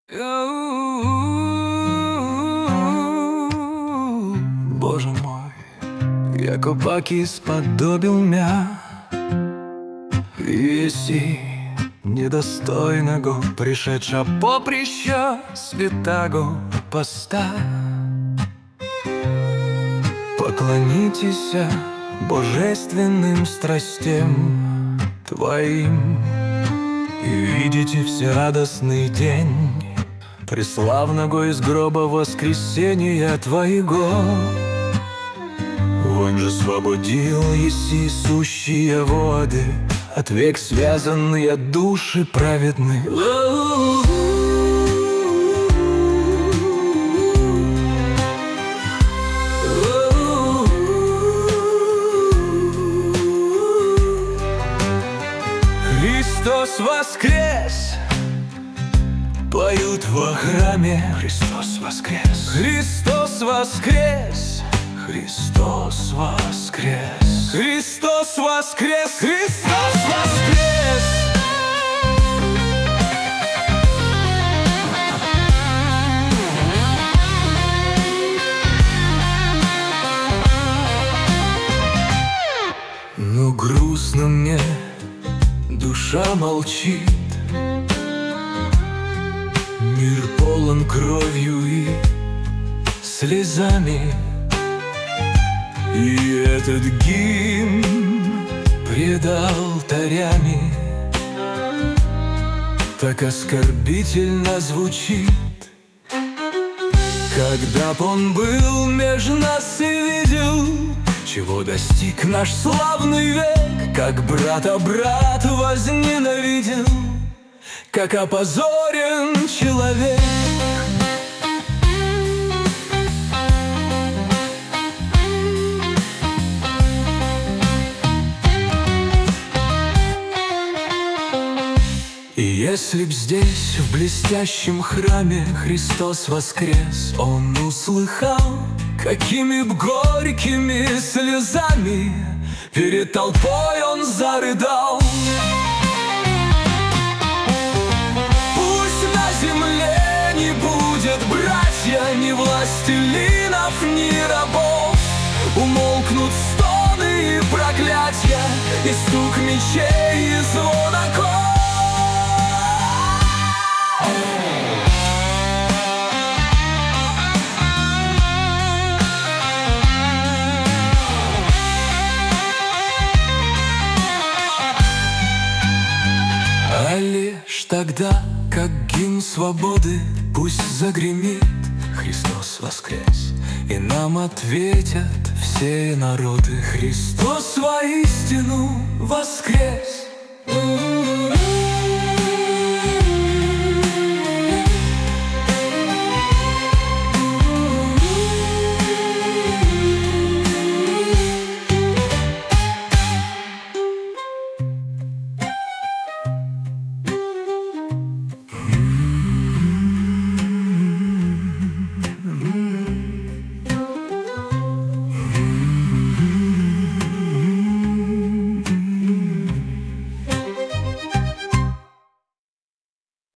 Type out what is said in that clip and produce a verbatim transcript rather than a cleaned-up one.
Боже мой, яко паки сподобил мя вісі недостойного, пришедша поприща святаго поста. Поклонитесь божественным страстям Твоим и видите всерадостный день преславного из гроба воскресения Твоего. Он же освободил еси сущие воды от век связанные души праведны. Христос воскрес! Поют во храме. Христос воскрес! Христос воскрес! Христос воскрес! Христос воскрес! Христос воскрес! Но грустно мне, душа молчит. Мир полон кровью и слезами, и этот гимн пред алтарями так оскорбительно звучит. Когда б он был меж нас и видел, чего достиг наш славный век, как брата брат возненавидел, как опозорен человек. И если б здесь, в блестящем храме, Христос воскрес, Он услыхал, какими б горькими слезами перед толпой Он зарыдал. Пусть на земле не будет, братья, ни властелинов, ни рабов. Умолкнут стоны и проклятия, и стук мечей, и звон оков. А лишь тогда, как гимн свободы пусть загремит, Христос воскрес, и нам ответят все народы: Христос воистину воскрес!